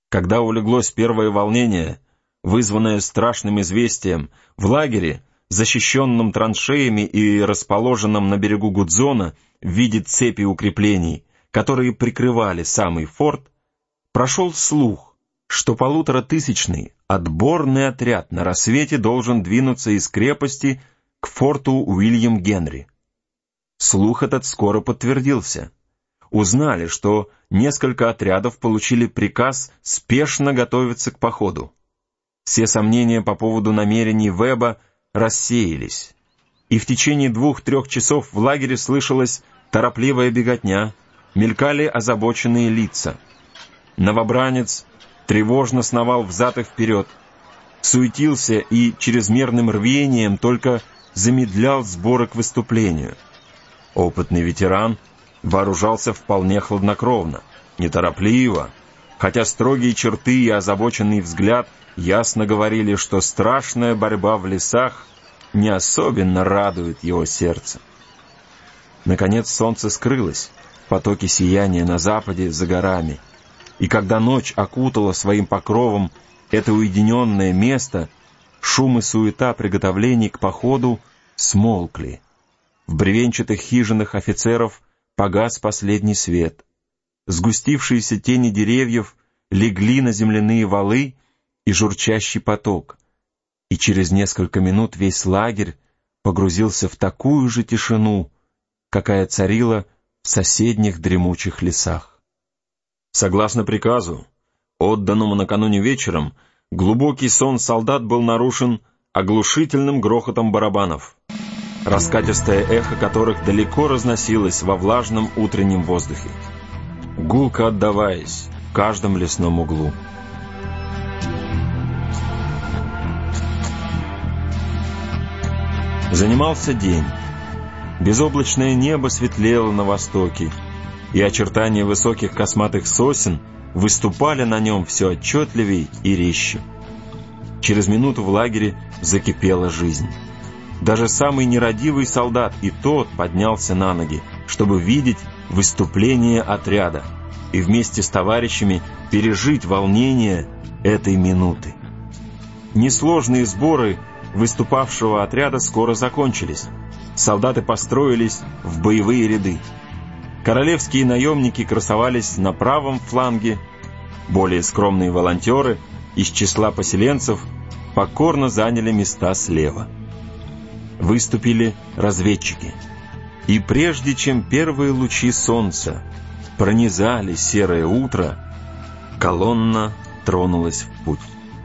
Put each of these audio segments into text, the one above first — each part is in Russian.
Когда улеглось первое волнение, вызванное страшным известием, в лагере, защищенном траншеями и расположенном на берегу Гудзона в виде цепи укреплений, которые прикрывали самый форт, прошел слух, что 1500-тысячный отборный отряд на рассвете должен двинуться из крепости к форту Уильям Генри. Слух этот скоро подтвердился. Узнали, что несколько отрядов получили приказ спешно готовиться к походу. Все сомнения по поводу намерений Веба рассеялись, и в течение 2-3 часов в лагере слышалась торопливая беготня, мелькали озабоченные лица. Новобранец тревожно сновал взад и вперед, суетился и чрезмерным рвением только замедлял сборы к выступлению. Опытный ветеран вооружался вполне хладнокровно, неторопливо, хотя строгие черты и озабоченный взгляд ясно говорили, что страшная борьба в лесах не особенно радует его сердце. Наконец солнце скрылось в потоке сияния на западе за горами, и когда ночь окутала своим покровом это уединенное место, шум и суета приготовлений к походу смолкли. В бревенчатых хижинах офицеров погас последний свет. Сгустившиеся тени деревьев легли на земляные валы и журчащий поток, и через несколько минут весь лагерь погрузился в такую же тишину, какая царила в соседних дремучих лесах. Согласно приказу, отданному накануне вечером, глубокий сон солдат был нарушен оглушительным грохотом барабанов, раскатистое эхо которых далеко разносилось во влажном утреннем воздухе, гулко отдаваясь в каждом лесном углу. Занимался день. Безоблачное небо светлело на востоке, и очертания высоких косматых сосен выступали на нем все отчетливей и резче. Через минуту в лагере закипела жизнь. Даже самый нерадивый солдат и тот поднялся на ноги, чтобы видеть выступление отряда и вместе с товарищами пережить волнение этой минуты. Несложные сборы выступавшего отряда скоро закончились. Солдаты построились в боевые ряды. Королевские наемники красовались на правом фланге, более скромные волонтеры из числа поселенцев покорно заняли места слева. Выступили разведчики, и прежде чем первые лучи солнца пронизали серое утро, колонна тронулась в путь.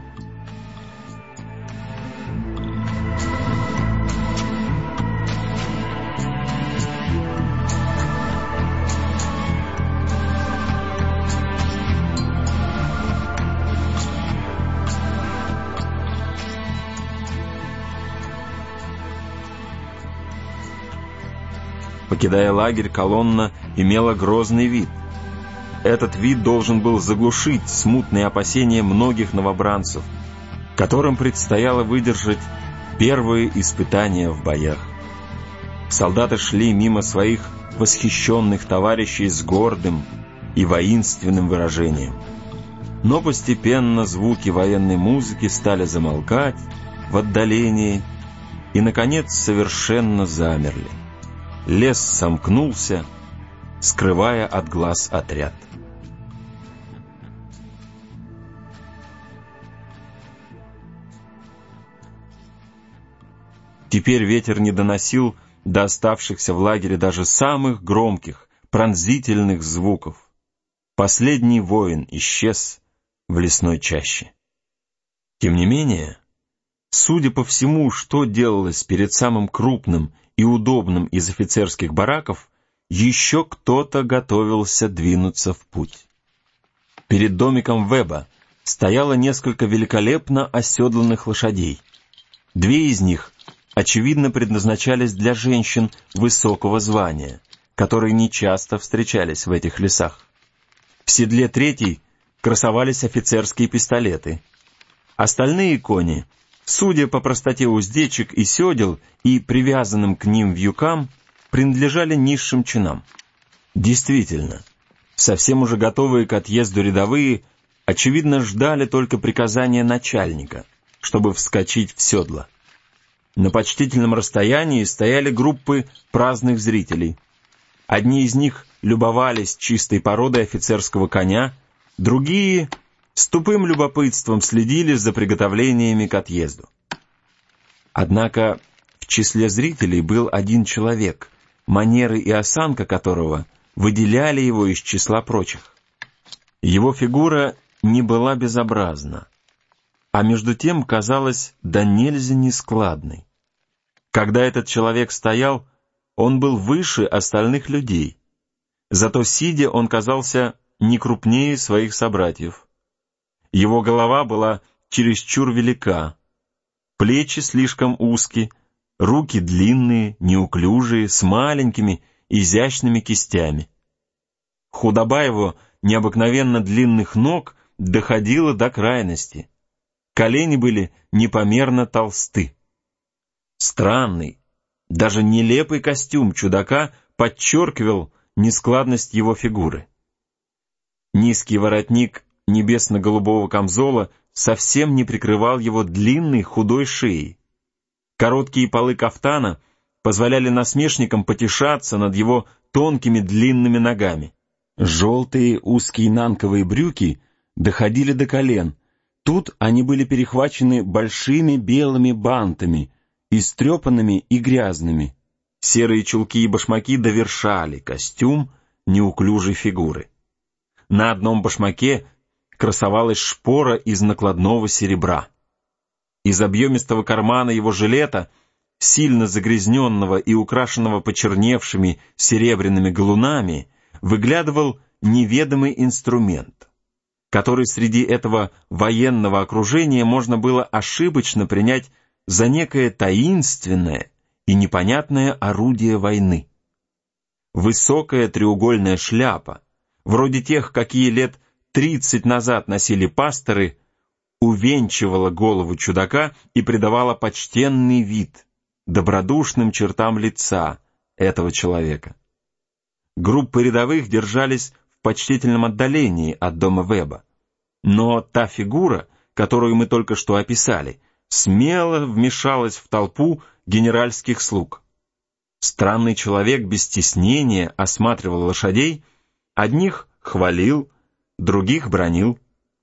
Покидая лагерь, колонна имела грозный вид. Этот вид должен был заглушить смутные опасения многих новобранцев, которым предстояло выдержать первые испытания в боях. Солдаты шли мимо своих восхищенных товарищей с гордым и воинственным выражением. Но постепенно звуки военной музыки стали замолкать в отдалении и, наконец, совершенно замерли. Лес сомкнулся, скрывая от глаз отряд. Теперь ветер не доносил до оставшихся в лагере даже самых громких, пронзительных звуков. Последний воин исчез в лесной чаще. Тем не менее, судя по всему, что делалось перед самым крупным и удобным из офицерских бараков, еще кто-то готовился двинуться в путь. Перед домиком Веба стояло несколько великолепно оседланных лошадей. 2 из них, очевидно, предназначались для женщин высокого звания, которые нечасто встречались в этих лесах. В седле 3-й красовались офицерские пистолеты. Остальные кони, судя по простоте уздечек и седел и привязанным к ним вьюкам, принадлежали низшим чинам. Действительно, совсем уже готовые к отъезду рядовые очевидно, ждали только приказания начальника, чтобы вскочить в седло. На почтительном расстоянии стояли группы праздных зрителей. Одни из них любовались чистой породой офицерского коня, другие с тупым любопытством следили за приготовлениями к отъезду. Однако в числе зрителей был один человек, манеры и осанка которого выделяли его из числа прочих. Его фигура не была безобразна, а между тем казалась до нельзя нескладной. Когда этот человек стоял, он был выше остальных людей, зато сидя он казался не крупнее своих собратьев. Его голова была чересчур велика, плечи слишком узкие, руки длинные, неуклюжие, с маленькими, изящными кистями. Худоба его необыкновенно длинных ног доходила до крайности. Колени были непомерно толсты. Странный, даже нелепый костюм чудака подчеркивал нескладность его фигуры. Низкий воротник небесно-голубого камзола совсем не прикрывал его длинной худой шеей. Короткие полы кафтана позволяли насмешникам потешаться над его тонкими длинными ногами. Желтые узкие нанковые брюки доходили до колен. Тут они были перехвачены большими белыми бантами, истрепанными и грязными. Серые чулки и башмаки довершали костюм неуклюжей фигуры. На одном башмаке красовалась шпора из накладного серебра. Из объемистого кармана его жилета, сильно загрязненного и украшенного почерневшими серебряными галунами, выглядывал неведомый инструмент, который среди этого военного окружения можно было ошибочно принять за некое таинственное и непонятное орудие войны. Высокая треугольная шляпа, вроде тех, какие лет 30 назад носили пасторы, увенчивала голову чудака и придавала почтенный вид добродушным чертам лица этого человека. Группы рядовых держались в почтительном отдалении от дома Веба, но та фигура, которую мы только что описали, смело вмешалась в толпу генеральских слуг. Странный человек без стеснения осматривал лошадей, одних хвалил, других бранил.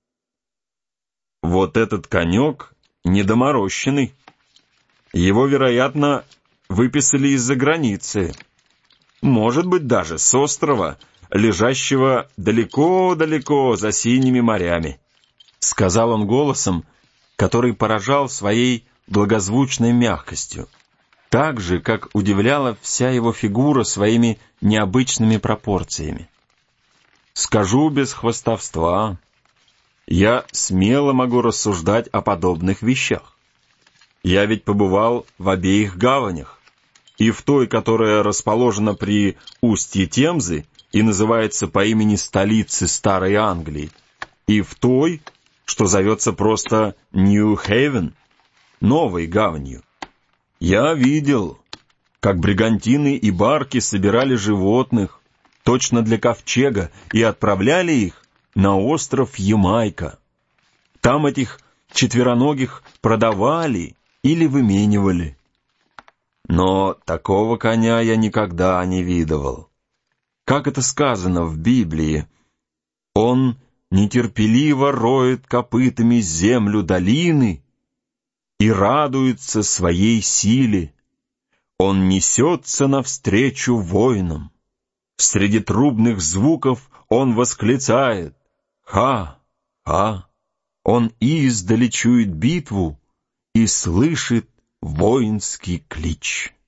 Вот этот конек недоморощенный. Его, вероятно, выписали из-за границы. Может быть, даже с острова, лежащего далеко-далеко за синими морями, сказал он голосом, который поражал своей благозвучной мягкостью, так же, как удивляла вся его фигура своими необычными пропорциями. Скажу без хвастовства, я смело могу рассуждать о подобных вещах. Я ведь побывал в обеих гаванях, и в той, которая расположена при устье Темзы и называется по имени столицы Старой Англии, и в той, что зовется просто Нью-Хейвен, новой гаванью. Я видел, как бригантины и барки собирали животных, точно для ковчега, и отправляли их на остров Ямайка. Там этих четвероногих продавали или выменивали. Но такого коня я никогда не видывал. Как это сказано в Библии, он нетерпеливо роет копытами землю долины и радуется своей силе. Он несется навстречу воинам. Среди трубных звуков он восклицает «Ха! Ха!». Он издали чует битву и слышит воинский клич.